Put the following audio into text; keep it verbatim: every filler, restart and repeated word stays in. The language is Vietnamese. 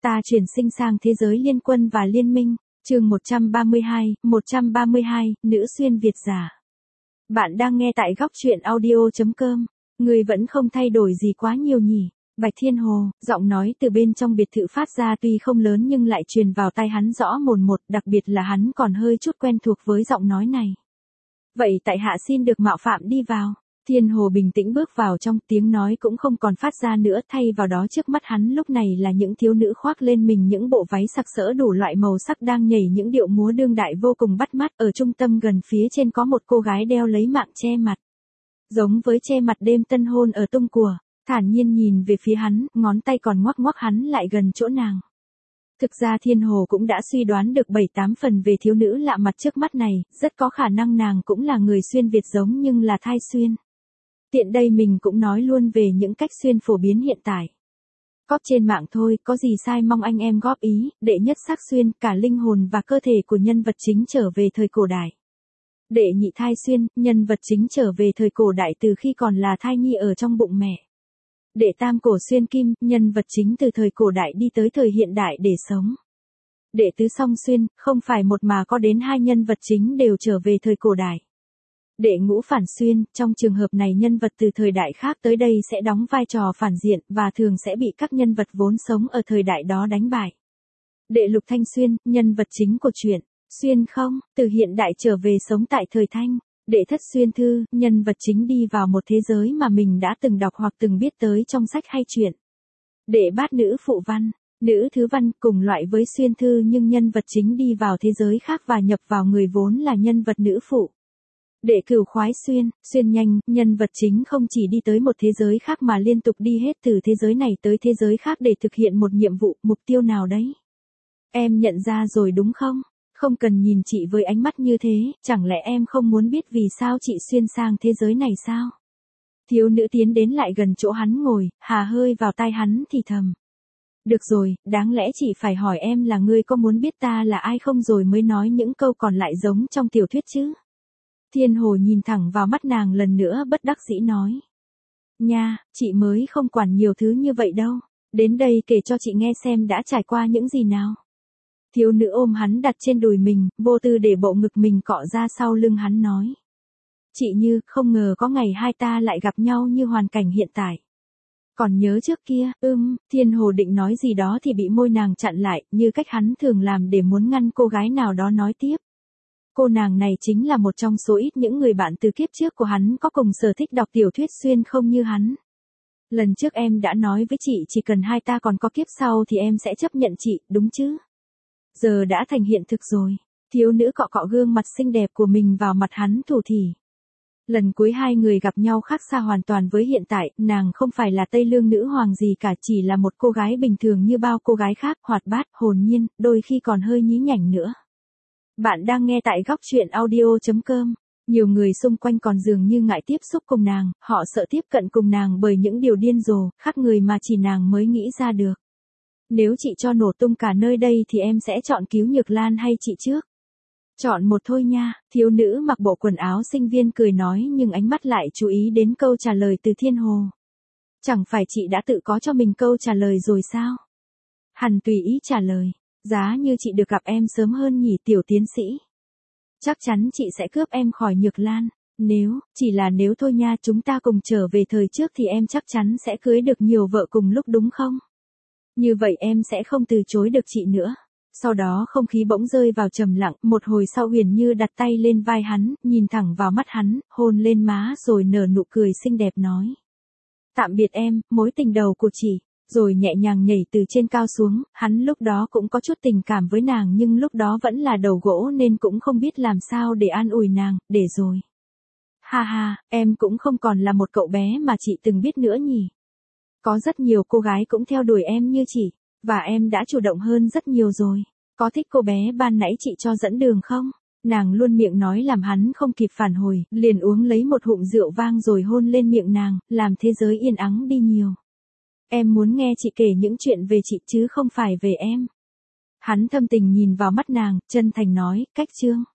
Ta chuyển sinh sang thế giới liên quân và liên minh. Chương một trăm ba mươi hai, một trăm ba mươi hai, nữ xuyên Việt giả. Bạn đang nghe tại góc truyện audio chấm com. Người vẫn không thay đổi gì quá nhiều nhỉ? Bạch Thiên Hồ, giọng nói từ bên trong biệt thự phát ra tuy không lớn nhưng lại truyền vào tai hắn rõ mồn một, đặc biệt là hắn còn hơi chút quen thuộc với giọng nói này. Vậy tại hạ xin được mạo phạm đi vào. Thiên Hồ bình tĩnh bước vào trong, tiếng nói cũng không còn phát ra nữa, thay vào đó trước mắt hắn lúc này là những thiếu nữ khoác lên mình những bộ váy sặc sỡ đủ loại màu sắc đang nhảy những điệu múa đương đại vô cùng bắt mắt. Ở trung tâm gần phía trên có một cô gái đeo lấy mạng che mặt. Giống với che mặt đêm tân hôn ở tung của, thản nhiên nhìn về phía hắn, ngón tay còn ngoắc ngoắc hắn lại gần chỗ nàng. Thực ra Thiên Hồ cũng đã suy đoán được bảy tám phần về thiếu nữ lạ mặt trước mắt này, rất có khả năng nàng cũng là người xuyên Việt giống nhưng là thai xuyên. Tiện đây mình cũng nói luôn về những cách xuyên phổ biến hiện tại. Cóp trên mạng thôi, có gì sai mong anh em góp ý. Đệ nhất xác xuyên, cả linh hồn và cơ thể của nhân vật chính trở về thời cổ đại. Đệ nhị thai xuyên, nhân vật chính trở về thời cổ đại từ khi còn là thai nhi ở trong bụng mẹ. Đệ tam cổ xuyên kim, nhân vật chính từ thời cổ đại đi tới thời hiện đại để sống. Đệ tứ song xuyên, không phải một mà có đến hai nhân vật chính đều trở về thời cổ đại. Đệ ngũ phản xuyên, trong trường hợp này nhân vật từ thời đại khác tới đây sẽ đóng vai trò phản diện và thường sẽ bị các nhân vật vốn sống ở thời đại đó đánh bại. Đệ lục thanh xuyên, nhân vật chính của truyện xuyên không, từ hiện đại trở về sống tại thời thanh. Đệ thất xuyên thư, nhân vật chính đi vào một thế giới mà mình đã từng đọc hoặc từng biết tới trong sách hay truyện. Đệ bát nữ phụ văn, nữ thứ văn cùng loại với xuyên thư nhưng nhân vật chính đi vào thế giới khác và nhập vào người vốn là nhân vật nữ phụ. Đệ cửu khoái xuyên, xuyên nhanh, nhân vật chính không chỉ đi tới một thế giới khác mà liên tục đi hết từ thế giới này tới thế giới khác để thực hiện một nhiệm vụ, mục tiêu nào đấy. Em nhận ra rồi đúng không? Không cần nhìn chị với ánh mắt như thế, chẳng lẽ em không muốn biết vì sao chị xuyên sang thế giới này sao? Thiếu nữ tiến đến lại gần chỗ hắn ngồi, hà hơi vào tai hắn thì thầm. Được rồi, đáng lẽ chị phải hỏi em là ngươi có muốn biết ta là ai không rồi mới nói những câu còn lại giống trong tiểu thuyết chứ? Thiên Hồ nhìn thẳng vào mắt nàng lần nữa bất đắc dĩ nói. Nha, chị mới không quản nhiều thứ như vậy đâu. Đến đây kể cho chị nghe xem đã trải qua những gì nào. Thiếu nữ ôm hắn đặt trên đùi mình, vô tư để bộ ngực mình cọ ra sau lưng hắn nói. Chị Như, không ngờ có ngày hai ta lại gặp nhau như hoàn cảnh hiện tại. Còn nhớ trước kia, ưm, Thiên Hồ định nói gì đó thì bị môi nàng chặn lại, như cách hắn thường làm để muốn ngăn cô gái nào đó nói tiếp. Cô nàng này chính là một trong số ít những người bạn từ kiếp trước của hắn có cùng sở thích đọc tiểu thuyết xuyên không như hắn. Lần trước em đã nói với chị chỉ cần hai ta còn có kiếp sau thì em sẽ chấp nhận chị, đúng chứ? Giờ đã thành hiện thực rồi. Thiếu nữ cọ cọ gương mặt xinh đẹp của mình vào mặt hắn thủ thỉ. Lần cuối hai người gặp nhau khác xa hoàn toàn với hiện tại, nàng không phải là Tây Lương nữ hoàng gì cả, chỉ là một cô gái bình thường như bao cô gái khác, hoạt bát, hồn nhiên, đôi khi còn hơi nhí nhảnh nữa. Bạn đang nghe tại góc truyện audio chấm com. Nhiều người xung quanh còn dường như ngại tiếp xúc cùng nàng, họ sợ tiếp cận cùng nàng bởi những điều điên rồ, khác người mà chỉ nàng mới nghĩ ra được. Nếu chị cho nổ tung cả nơi đây thì em sẽ chọn cứu Nhược Lan hay chị trước? Chọn một thôi nha, thiếu nữ mặc bộ quần áo sinh viên cười nói nhưng ánh mắt lại chú ý đến câu trả lời từ Thiên Hồ. Chẳng phải chị đã tự có cho mình câu trả lời rồi sao? Hắn tùy ý trả lời. Giá như chị được gặp em sớm hơn nhỉ tiểu tiến sĩ. Chắc chắn chị sẽ cướp em khỏi Nhược Lan. Nếu, chỉ là nếu thôi nha, chúng ta cùng trở về thời trước thì em chắc chắn sẽ cưới được nhiều vợ cùng lúc đúng không? Như vậy em sẽ không từ chối được chị nữa. Sau đó không khí bỗng rơi vào trầm lặng, một hồi sau Huyền Như đặt tay lên vai hắn, nhìn thẳng vào mắt hắn, hôn lên má rồi nở nụ cười xinh đẹp nói. Tạm biệt em, mối tình đầu của chị. Rồi nhẹ nhàng nhảy từ trên cao xuống, hắn lúc đó cũng có chút tình cảm với nàng nhưng lúc đó vẫn là đầu gỗ nên cũng không biết làm sao để an ủi nàng, để rồi. Ha ha, em cũng không còn là một cậu bé mà chị từng biết nữa nhỉ. Có rất nhiều cô gái cũng theo đuổi em như chị, và em đã chủ động hơn rất nhiều rồi. Có thích cô bé ban nãy chị cho dẫn đường không? Nàng luôn miệng nói làm hắn không kịp phản hồi, liền uống lấy một hụm rượu vang rồi hôn lên miệng nàng, làm thế giới yên ắng đi nhiều. Em muốn nghe chị kể những chuyện về chị chứ không phải về em. Hắn thâm tình nhìn vào mắt nàng, chân thành nói, cách chương.